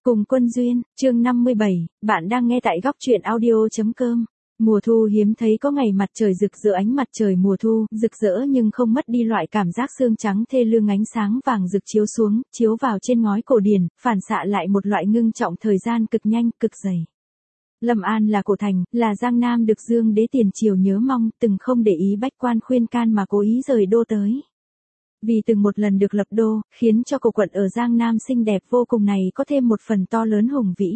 Cùng Quân Duyên, chương 57, bạn đang nghe tại góc truyện audio.com. Mùa thu hiếm thấy có ngày mặt trời rực rỡ, ánh mặt trời mùa thu, rực rỡ nhưng không mất đi loại cảm giác sương trắng thê lương, ánh sáng vàng rực chiếu xuống, chiếu vào trên ngói cổ điển, phản xạ lại một loại ngưng trọng thời gian cực nhanh, cực dày. Lâm An là cổ thành, là Giang Nam được Dương Đế tiền triều nhớ mong, từng không để ý bách quan khuyên can mà cố ý rời đô tới. Vì từng một lần được lập đô, khiến cho cổ quận ở Giang Nam xinh đẹp vô cùng này có thêm một phần to lớn hùng vĩ.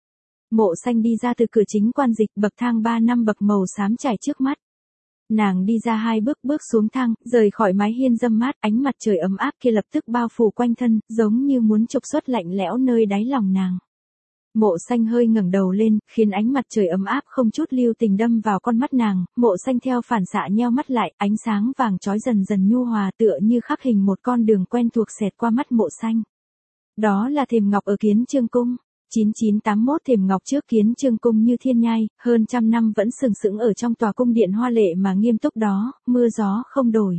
Mộ Xanh đi ra từ cửa chính quan dịch, bậc thang 3 năm bậc màu xám trải trước mắt. Nàng đi ra 2 bước, bước xuống thang, rời khỏi mái hiên râm mát, ánh mặt trời ấm áp kia lập tức bao phủ quanh thân, giống như muốn trục xuất lạnh lẽo nơi đáy lòng nàng. Mộ Xanh hơi ngẩng đầu lên, khiến ánh mặt trời ấm áp không chút lưu tình đâm vào con mắt nàng, Mộ Xanh theo phản xạ nheo mắt lại, ánh sáng vàng chói dần dần nhu hòa tựa như khắc hình một con đường quen thuộc xẹt qua mắt Mộ Xanh. Đó là thềm ngọc ở Kiến Chương Cung. 9981 thềm ngọc trước Kiến Chương Cung như thiên nhai, hơn trăm năm vẫn sừng sững ở trong tòa cung điện hoa lệ mà nghiêm túc đó, mưa gió không đổi.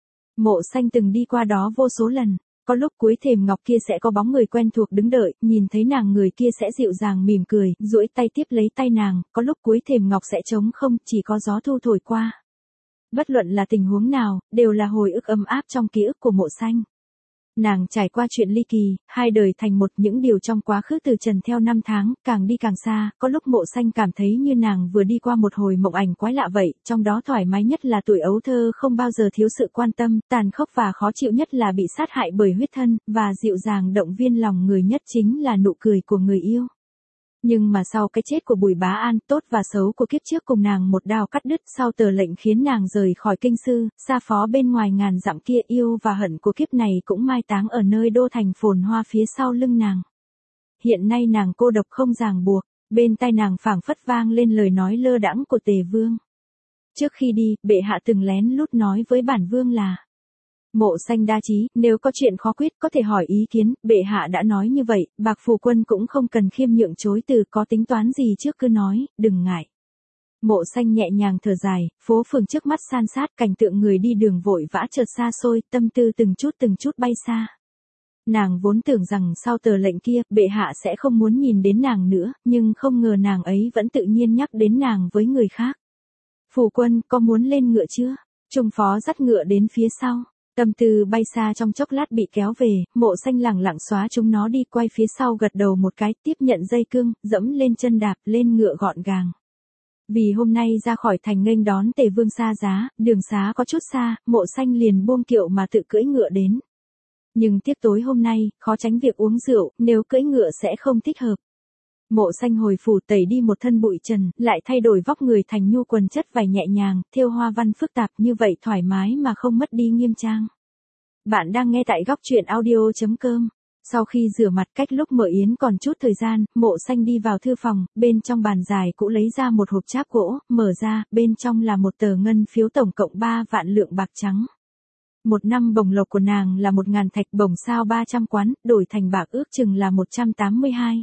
Mộ Xanh từng đi qua đó vô số lần. Có lúc cuối thềm ngọc kia sẽ có bóng người quen thuộc đứng đợi, nhìn thấy nàng người kia sẽ dịu dàng mỉm cười, duỗi tay tiếp lấy tay nàng, có lúc cuối thềm ngọc sẽ trống không, chỉ có gió thu thổi qua. Bất luận là tình huống nào, đều là hồi ức ấm áp trong ký ức của Mộ Xanh. Nàng trải qua chuyện ly kỳ, 2 đời thành một, những điều trong quá khứ từ trần theo năm tháng, càng đi càng xa, có lúc Mộ Xanh cảm thấy như nàng vừa đi qua một hồi mộng ảnh quái lạ vậy, trong đó thoải mái nhất là tuổi ấu thơ không bao giờ thiếu sự quan tâm, tàn khốc và khó chịu nhất là bị sát hại bởi huyết thân, và dịu dàng động viên lòng người nhất chính là nụ cười của người yêu. Nhưng mà sau cái chết của Bùi Bá An, tốt và xấu của kiếp trước cùng nàng một đao cắt đứt, sau tờ lệnh khiến nàng rời khỏi kinh sư, xa phó bên ngoài ngàn dặm kia, yêu và hận của kiếp này cũng mai táng ở nơi đô thành phồn hoa phía sau lưng nàng. Hiện nay nàng cô độc không ràng buộc, bên tai nàng phảng phất vang lên lời nói lơ đãng của Tề Vương. Trước khi đi, bệ hạ từng lén lút nói với bản vương là: Mộ Xanh đa trí, nếu có chuyện khó quyết có thể hỏi ý kiến, bệ hạ đã nói như vậy, Bạc Phù Quân cũng không cần khiêm nhượng chối từ, có tính toán gì trước cứ nói, đừng ngại. Mộ Xanh nhẹ nhàng thở dài, phố phường trước mắt san sát, cảnh tượng người đi đường vội vã chợt xa xôi, tâm tư từng chút bay xa. Nàng vốn tưởng rằng sau tờ lệnh kia, bệ hạ sẽ không muốn nhìn đến nàng nữa, nhưng không ngờ nàng ấy vẫn tự nhiên nhắc đến nàng với người khác. Phù Quân, có muốn lên ngựa chưa? Trung phó dắt ngựa đến phía sau. Tâm tư bay xa trong chốc lát bị kéo về, Mộ Xanh lẳng lặng xóa chúng nó đi, quay phía sau gật đầu một cái, tiếp nhận dây cương, dẫm lên chân đạp, lên ngựa gọn gàng. Vì hôm nay ra khỏi thành nghênh đón Tề Vương xa giá, đường xá có chút xa, Mộ Xanh liền buông kiệu mà tự cưỡi ngựa đến. Nhưng tiếc tối hôm nay, khó tránh việc uống rượu, nếu cưỡi ngựa sẽ không thích hợp. Mộ Xanh hồi phủ tẩy đi một thân bụi trần, lại thay đổi vóc người thành nhu quần chất vải nhẹ nhàng, thêu hoa văn phức tạp, như vậy thoải mái mà không mất đi nghiêm trang. Bạn đang nghe tại góc truyện audio.com. Sau khi rửa mặt cách lúc mở yến còn chút thời gian, Mộ Xanh đi vào thư phòng, bên trong bàn dài cũ lấy ra một hộp cháp gỗ, mở ra, bên trong là một tờ ngân phiếu tổng cộng 3 vạn lượng bạc trắng. Một năm bổng lộc của nàng là 1.000 thạch, bổng sao 300 quán, đổi thành bạc ước chừng là 182.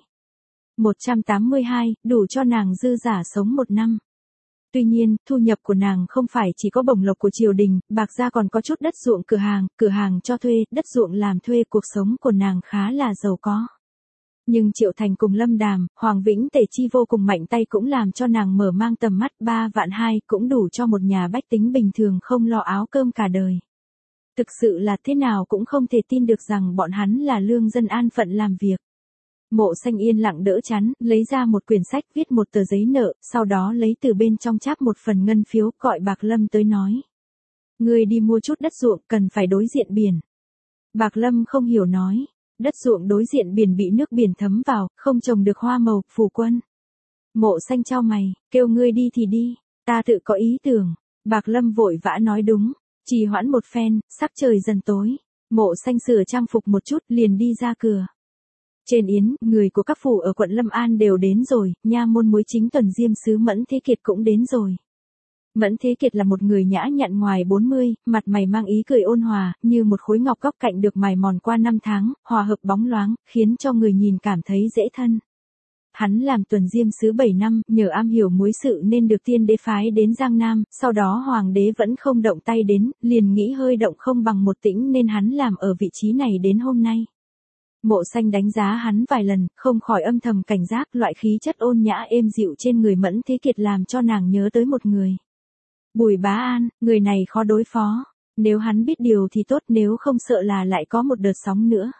182, đủ cho nàng dư giả sống 1 năm. Tuy nhiên, thu nhập của nàng không phải chỉ có bổng lộc của triều đình, bạc ra còn có chút đất ruộng cửa hàng cho thuê, đất ruộng làm thuê, cuộc sống của nàng khá là giàu có. Nhưng Triệu Thành cùng Lâm Đàm, Hoàng Vĩnh Tề chi vô cùng mạnh tay cũng làm cho nàng mở mang tầm mắt, 3 vạn 2 cũng đủ cho một nhà bách tính bình thường không lo áo cơm cả đời. Thực sự là thế nào cũng không thể tin được rằng bọn hắn là lương dân an phận làm việc. Mộ Xanh yên lặng đỡ chán, lấy ra một quyển sách, viết một tờ giấy nợ, sau đó lấy từ bên trong cháp một phần ngân phiếu, gọi Bạc Lâm tới nói: Ngươi đi mua chút đất ruộng, cần phải đối diện biển. Bạc Lâm không hiểu nói: Đất ruộng đối diện biển bị nước biển thấm vào, không trồng được hoa màu, Phù Quân. Mộ Xanh chau mày, kêu ngươi đi thì đi, ta tự có ý tưởng. Bạc Lâm vội vã nói đúng, trì hoãn một phen, sắc trời dần tối. Mộ Xanh sửa trang phục một chút, liền đi ra cửa. Trên yến, người của các phủ ở quận Lâm An đều đến rồi, nha môn muối chính tuần diêm sứ Mẫn Thế Kiệt cũng đến rồi. Mẫn Thế Kiệt là một người nhã nhặn ngoài 40, mặt mày mang ý cười ôn hòa, như một khối ngọc góc cạnh được mài mòn qua năm tháng, hòa hợp bóng loáng, khiến cho người nhìn cảm thấy dễ thân. Hắn làm tuần diêm sứ 7 năm, nhờ am hiểu muối sự nên được tiên đế phái đến Giang Nam, sau đó hoàng đế vẫn không động tay đến, liền nghĩ hơi động không bằng một tĩnh nên hắn làm ở vị trí này đến hôm nay. Mộ Xanh đánh giá hắn vài lần, không khỏi âm thầm cảnh giác, loại khí chất ôn nhã êm dịu trên người Mẫn Thế Kiệt làm cho nàng nhớ tới một người. Bùi Bá An, người này khó đối phó. Nếu hắn biết điều thì tốt, nếu không sợ là lại có một đợt sóng nữa.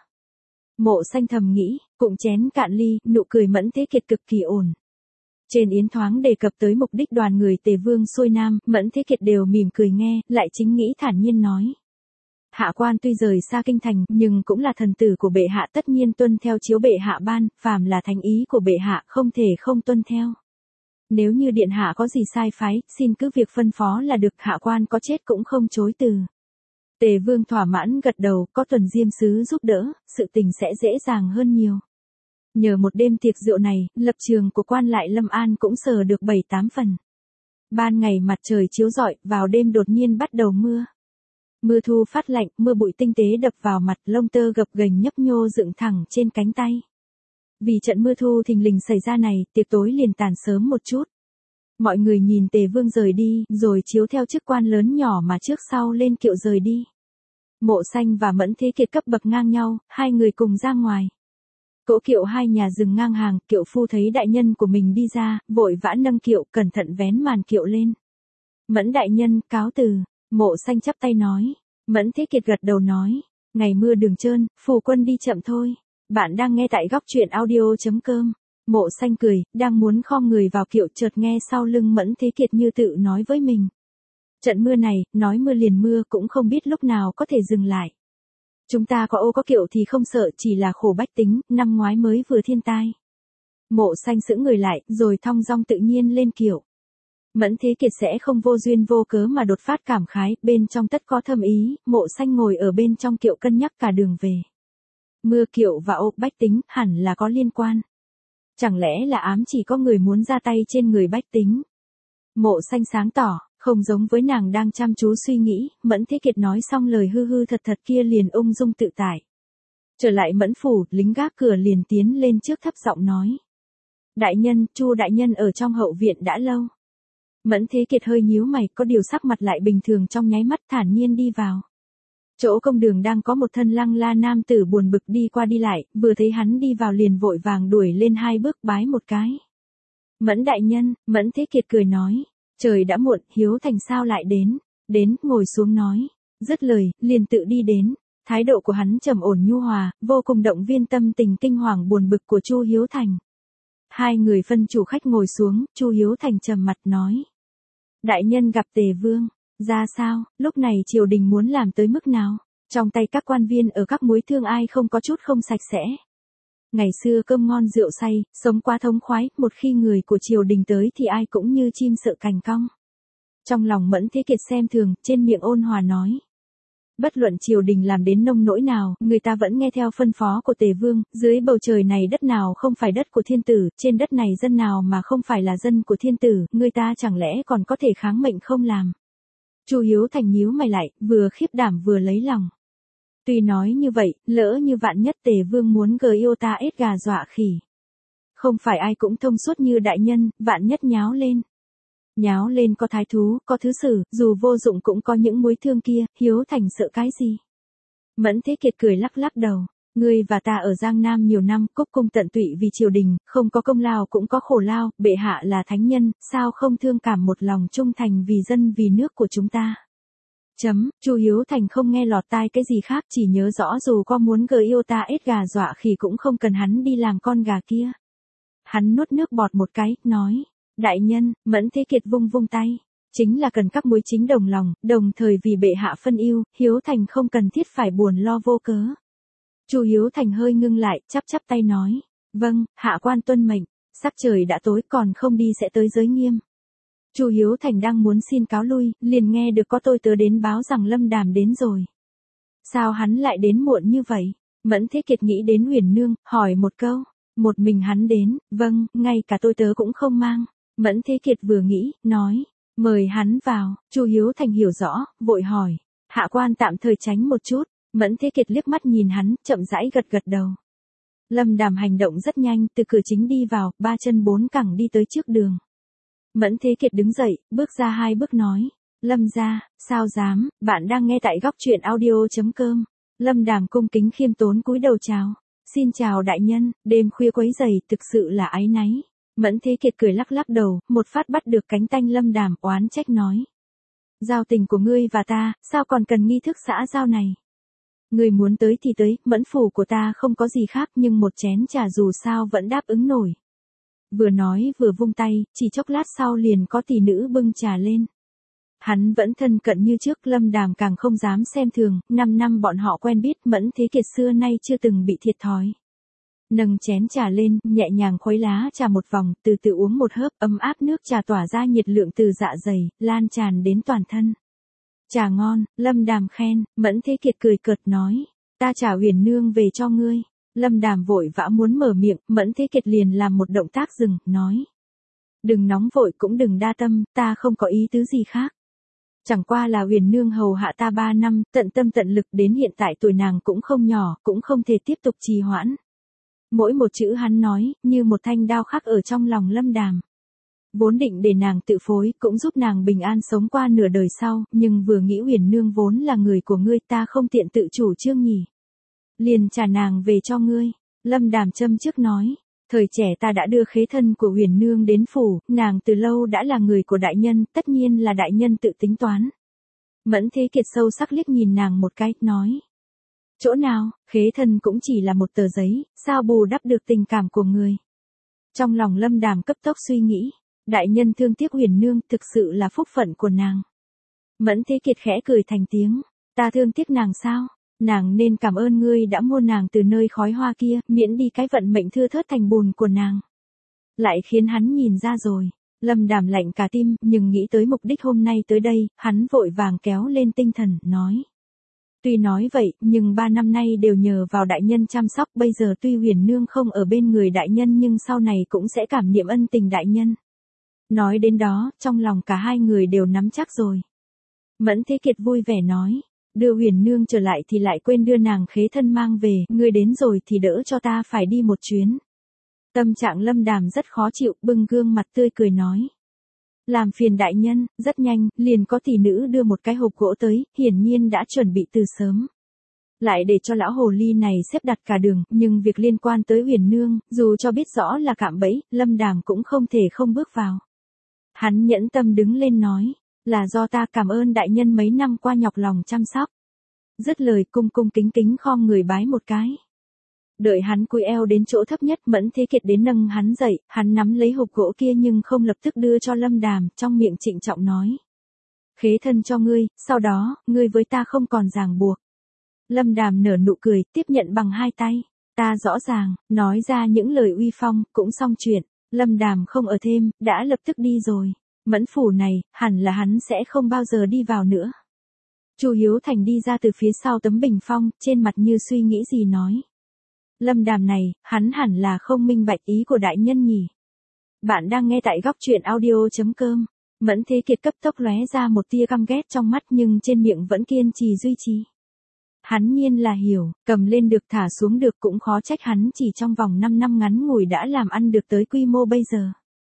Mộ Xanh thầm nghĩ, cụng chén cạn ly, nụ cười Mẫn Thế Kiệt cực kỳ ổn. Trên yến thoáng đề cập tới mục đích đoàn người Tề Vương xuôi Nam, Mẫn Thế Kiệt đều mỉm cười nghe, lại chính nghĩ thản nhiên nói. Hạ quan tuy rời xa kinh thành, nhưng cũng là thần tử của bệ hạ, tất nhiên tuân theo chiếu bệ hạ ban, phàm là thánh ý của bệ hạ không thể không tuân theo. Nếu như điện hạ có gì sai phái, xin cứ việc phân phó là được, hạ quan có chết cũng không chối từ. Tề Vương thỏa mãn gật đầu, có Tuần Diêm sứ giúp đỡ, sự tình sẽ dễ dàng hơn nhiều. Nhờ một đêm tiệc rượu này, lập trường của quan lại Lâm An cũng sờ được 7-8 phần. Ban ngày mặt trời chiếu rọi, vào đêm đột nhiên bắt đầu mưa. Mưa thu phát lạnh, mưa bụi tinh tế đập vào mặt, lông tơ gập ghềnh nhấp nhô dựng thẳng trên cánh tay. Vì trận mưa thu thình lình xảy ra này, tiệc tối liền tàn sớm một chút. Mọi người nhìn Tề Vương rời đi, rồi chiếu theo chức quan lớn nhỏ mà trước sau lên kiệu rời đi. Mộ Xanh và Mẫn Thế Kiệt cấp bậc ngang nhau, hai người cùng ra ngoài. Cỗ kiệu hai nhà dừng ngang hàng, kiệu phu thấy đại nhân của mình đi ra, vội vã nâng kiệu, cẩn thận vén màn kiệu lên. Mẫn đại nhân, cáo từ. Mộ Xanh chắp tay nói. Mẫn Thế Kiệt gật đầu nói. Ngày mưa đường trơn, phù quân đi chậm thôi. Bạn đang nghe tại góc truyện audio.com. Mộ Xanh cười, đang muốn khom người vào kiệu, chợt nghe sau lưng Mẫn Thế Kiệt như tự nói với mình. Trận mưa này, nói mưa liền mưa, cũng không biết lúc nào có thể dừng lại. Chúng ta có ô có kiệu thì không sợ, chỉ là khổ bách tính, năm ngoái mới vừa thiên tai. Mộ Xanh sững người lại, rồi thong dong tự nhiên lên kiệu. Mẫn Thế Kiệt sẽ không vô duyên vô cớ mà đột phát cảm khái, bên trong tất có thâm ý. Mộ Xanh ngồi ở bên trong kiệu cân nhắc cả đường về. Mưa kiệu và ô bách tính hẳn là có liên quan. Chẳng lẽ là ám chỉ có người muốn ra tay trên người bách tính? Mộ Xanh sáng tỏ, không giống với nàng đang chăm chú suy nghĩ. Mẫn Thế Kiệt nói xong lời hư hư thật thật kia liền ung dung tự tại. Trở lại Mẫn phủ, lính gác cửa liền tiến lên trước thấp giọng nói. Đại nhân, Chu đại nhân ở trong hậu viện đã lâu. Mẫn Thế Kiệt hơi nhíu mày, có điều sắc mặt lại bình thường trong nháy mắt, thản nhiên đi vào. Chỗ công đường đang có một thân lăng la nam tử buồn bực đi qua đi lại, vừa thấy hắn đi vào liền vội vàng đuổi lên 2 bước bái một cái. Mẫn đại nhân, Mẫn Thế Kiệt cười nói. Trời đã muộn, Hiếu Thành sao lại đến? Đến, ngồi xuống nói. Dứt lời, liền tự đi đến. Thái độ của hắn trầm ổn nhu hòa, vô cùng động viên tâm tình kinh hoàng buồn bực của Chu Hiếu Thành. Hai người phân chủ khách ngồi xuống, Chu Hiếu Thành trầm mặt nói. Đại nhân gặp Tề Vương, ra sao, lúc này triều đình muốn làm tới mức nào? Trong tay các quan viên ở các múi thương ai không có chút không sạch sẽ. Ngày xưa cơm ngon rượu say, sống quá thống khoái, một khi người của triều đình tới thì ai cũng như chim sợ cành cong. Trong lòng Mẫn Thế Kiệt xem thường, trên miệng ôn hòa nói. Bất luận triều đình làm đến nông nỗi nào, người ta vẫn nghe theo phân phó của Tề Vương, dưới bầu trời này đất nào không phải đất của thiên tử, trên đất này dân nào mà không phải là dân của thiên tử, người ta chẳng lẽ còn có thể kháng mệnh không làm. Chu Hiếu Thành nhíu mày lại, vừa khiếp đảm vừa lấy lòng. Tuy nói như vậy, lỡ như vạn nhất Tề Vương muốn gờ yêu ta ết gà dọa khỉ. Không phải ai cũng thông suốt như đại nhân, vạn nhất nháo lên. Nháo lên có thái thú, có thứ sử, dù vô dụng cũng có những múi thương kia, Hiếu Thành sợ cái gì? Mẫn Thế Kiệt cười lắc lắc đầu. Ngươi và ta ở Giang Nam nhiều năm, cúc cung tận tụy vì triều đình, không có công lao cũng có khổ lao, bệ hạ là thánh nhân, sao không thương cảm một lòng trung thành vì dân vì nước của chúng ta? Chu Hiếu Thành không nghe lọt tai cái gì khác, chỉ nhớ rõ dù có muốn gờ yêu ta ết gà dọa khỉ cũng không cần hắn đi làm con gà kia. Hắn nuốt nước bọt một cái, nói. Đại nhân, Mẫn Thế Kiệt vung vung tay. Chính là cần các múi chính đồng lòng, đồng thời vì bệ hạ phân ưu, Hiếu Thành không cần thiết phải buồn lo vô cớ. Chu Hiếu Thành hơi ngưng lại, chắp chắp tay nói. Vâng, hạ quan tuân mệnh, sắc trời đã tối còn không đi sẽ tới giới nghiêm. Chu Hiếu Thành đang muốn xin cáo lui, liền nghe được có tôi tớ đến báo rằng Lâm Đàm đến rồi. Sao hắn lại đến muộn như vậy? Mẫn Thế Kiệt nghĩ đến Huyền Nương, hỏi một câu. Một mình hắn đến, vâng, ngay cả tôi tớ cũng không mang. Mẫn Thế Kiệt vừa nghĩ, nói. Mời hắn vào, Chu Hiếu Thành hiểu rõ, vội hỏi. Hạ quan tạm thời tránh một chút. Mẫn Thế Kiệt liếc mắt nhìn hắn, chậm rãi gật gật đầu. Lâm Đàm hành động rất nhanh, từ cửa chính đi vào, 3 chân 4 cẳng đi tới trước đường. Mẫn Thế Kiệt đứng dậy, bước ra 2 bước nói. Lâm gia, sao dám, bạn đang nghe tại góc truyện audio.com. Lâm Đàm cung kính khiêm tốn cúi đầu chào. Xin chào đại nhân, đêm khuya quấy rầy, thực sự là áy náy. Mẫn Thế Kiệt cười lắc lắc đầu, một phát bắt được cánh tay Lâm Đàm, oán trách nói. Giao tình của ngươi và ta, sao còn cần nghi thức xã giao này? Ngươi muốn tới thì tới, Mẫn phủ của ta không có gì khác nhưng một chén trà dù sao vẫn đáp ứng nổi. Vừa nói vừa vung tay, chỉ chốc lát sau liền có tỷ nữ bưng trà lên. Hắn vẫn thân cận như trước, Lâm Đàm càng không dám xem thường, 5 năm bọn họ quen biết, Mẫn Thế Kiệt xưa nay chưa từng bị thiệt thòi. Nâng chén trà lên, nhẹ nhàng khuấy lá trà một vòng, từ từ uống một hớp, ấm áp nước trà tỏa ra nhiệt lượng từ dạ dày, lan tràn đến toàn thân. Trà ngon, Lâm Đàm khen, Mẫn Thế Kiệt cười cợt nói, ta trả Huyền nương về cho ngươi. Lâm Đàm vội vã muốn mở miệng, Mẫn Thế Kiệt liền làm một động tác dừng, nói. Đừng nóng vội cũng đừng đa tâm, ta không có ý tứ gì khác. Chẳng qua là Huyền nương hầu hạ ta 3 năm, tận tâm tận lực đến hiện tại tuổi nàng cũng không nhỏ, cũng không thể tiếp tục trì hoãn. Mỗi một chữ hắn nói, như một thanh đao khắc ở trong lòng Lâm Đàm. Vốn định để nàng tự phối, cũng giúp nàng bình an sống qua nửa đời sau, nhưng vừa nghĩ Huyền nương vốn là người của ngươi, ta không tiện tự chủ trương nhỉ. Liền trả nàng về cho ngươi. Lâm Đàm châm trước nói. Thời trẻ ta đã đưa khế thân của Huyền nương đến phủ, nàng từ lâu đã là người của đại nhân, tất nhiên là đại nhân tự tính toán. Mẫn Thế Kiệt sâu sắc liếc nhìn nàng một cái, nói. Chỗ nào, khế thân cũng chỉ là một tờ giấy, sao bù đắp được tình cảm của người. Trong lòng Lâm Đàm cấp tốc suy nghĩ, đại nhân thương tiếc Huyền nương thực sự là phúc phận của nàng. Mẫn Thế Kiệt khẽ cười thành tiếng, ta thương tiếc nàng sao? Nàng nên cảm ơn ngươi đã mua nàng từ nơi khói hoa kia, miễn đi cái vận mệnh thưa thớt thành bùn của nàng. Lại khiến hắn nhìn ra rồi. Lâm Đàm lạnh cả tim, nhưng nghĩ tới mục đích hôm nay tới đây, hắn vội vàng kéo lên tinh thần, nói. Tuy nói vậy, nhưng 3 năm nay đều nhờ vào đại nhân chăm sóc, bây giờ tuy Huyền nương không ở bên người đại nhân nhưng sau này cũng sẽ cảm niệm ân tình đại nhân. Nói đến đó, trong lòng cả hai người đều nắm chắc rồi. Mẫn Thế Kiệt vui vẻ nói. Đưa Huyền nương trở lại thì lại quên đưa nàng khế thân mang về, ngươi đến rồi thì đỡ cho ta phải đi một chuyến. Tâm trạng Lâm Đàm rất khó chịu, bưng gương mặt tươi cười nói. Làm phiền đại nhân, rất nhanh, liền có tỷ nữ đưa một cái hộp gỗ tới, hiển nhiên đã chuẩn bị từ sớm. Lại để cho lão hồ ly này xếp đặt cả đường, nhưng việc liên quan tới Huyền nương, dù cho biết rõ là cạm bẫy, Lâm Đàm cũng không thể không bước vào. Hắn nhẫn tâm đứng lên nói. Là do ta cảm ơn đại nhân mấy năm qua nhọc lòng chăm sóc. Dứt lời cung cung kính kính khom người bái một cái. Đợi hắn cúi eo đến chỗ thấp nhất, Mẫn Thế Kiệt đến nâng hắn dậy, hắn nắm lấy hộp gỗ kia nhưng không lập tức đưa cho Lâm Đàm, trong miệng trịnh trọng nói. Khế thân cho ngươi, sau đó, ngươi với ta không còn ràng buộc. Lâm Đàm nở nụ cười, tiếp nhận bằng 2 tay. Ta rõ ràng, nói ra những lời uy phong, cũng xong chuyện. Lâm Đàm không ở thêm, đã lập tức đi rồi. Mẫn phủ này, hẳn là hắn sẽ không bao giờ đi vào nữa. Chu Hiếu Thành đi ra từ phía sau tấm bình phong, trên mặt như suy nghĩ gì nói. Lâm Đàm này, hắn hẳn là không minh bạch ý của đại nhân nhỉ. Bạn đang nghe tại góc truyện audio.com. Mẫn Thế Kiệt cấp tốc lóe ra một tia căm ghét trong mắt nhưng trên miệng vẫn kiên trì duy trì. Hắn nhiên là hiểu, cầm lên được thả xuống được cũng khó trách hắn chỉ trong vòng 5 năm ngắn ngủi đã làm ăn được tới quy mô bây giờ.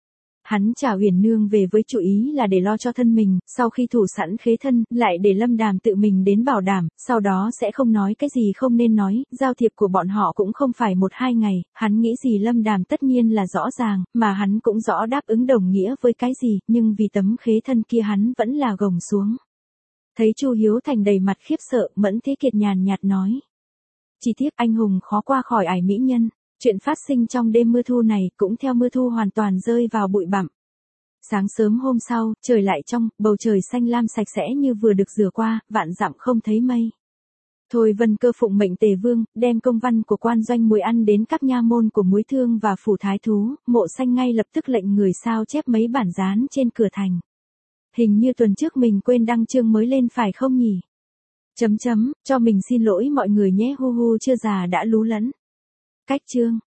Hắn trả Huyền nương về với chủ ý là để lo cho thân mình, sau khi thủ sẵn khế thân, lại để Lâm Đàm tự mình đến bảo đảm, sau đó sẽ không nói cái gì không nên nói, giao thiệp của bọn họ cũng không phải 1-2 ngày, hắn nghĩ gì Lâm Đàm tất nhiên là rõ ràng, mà hắn cũng rõ đáp ứng đồng nghĩa với cái gì, nhưng vì tấm khế thân kia hắn vẫn là gồng xuống. Thấy Chu Hiếu Thành đầy mặt khiếp sợ, Mẫn Thế Kiệt nhàn nhạt nói. Chỉ tiếc anh hùng khó qua khỏi ải mỹ nhân. Chuyện phát sinh trong đêm mưa thu này cũng theo mưa thu hoàn toàn rơi vào bụi bặm. Sáng sớm hôm sau, trời lại trong, bầu trời xanh lam sạch sẽ như vừa được rửa qua, vạn dặm không thấy mây. Thôi Vân Cơ phụng mệnh Tề Vương, đem công văn của quan doanh muối ăn đến các nha môn của muối thương và phủ thái thú, Mộ Xanh ngay lập tức lệnh người sao chép mấy bản dán trên cửa thành. Hình như tuần trước mình quên đăng chương mới lên phải không nhỉ? Cho mình xin lỗi mọi người nhé, hu hu chưa già đã lú lẫn. Cách chương